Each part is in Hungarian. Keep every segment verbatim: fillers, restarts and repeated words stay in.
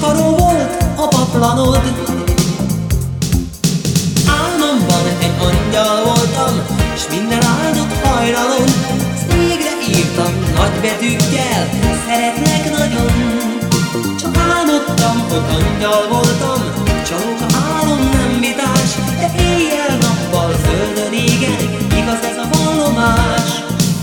takaró volt a paplanod. Álmomban egy angyal voltam, s minden áldott hajnalon az égre írtam nagybetűkkel, szeretlek nagyon. Csak álmodtam, hogy angyal voltam, csalóka álom nem vitás, de éjjel-nappal földön égenik, igaz ez a vallomás.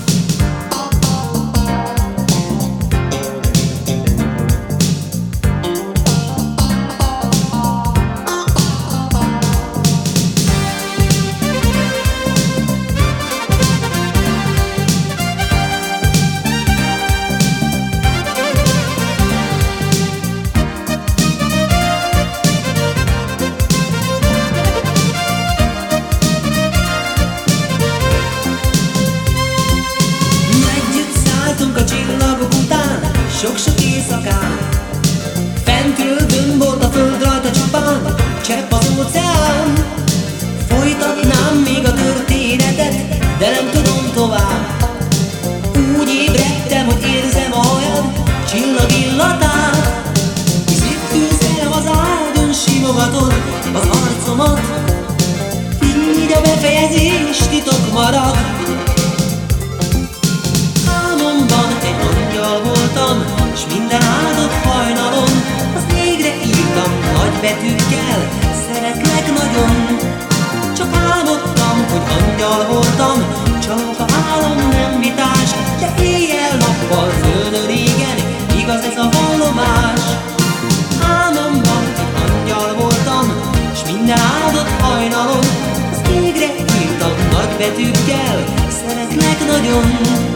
A csillagok után, sok-sok éjszakán, fentről gömbolt a föld rajta csupán, csepp az óceán. Folytatnám még a történetet, de nem tudom tovább. Úgy ébredtem, hogy érzem a hajad csillag illatát, hisz itt ülsz el az ágyon, simogatod az arcomat, így a befejezés titok marad. Voltam, s minden áldott hajnalon az égre írtam nagybetűkkel, szeretlek nagyon. Csak álmodtam, hogy angyal voltam, csak a álom nem vitás, de éjjel-nappal földön égen, igaz ez a vallomás. Álmomban egy angyal voltam, s minden áldott hajnalon az égre írtam nagybetűkkel, szeretlek nagyon.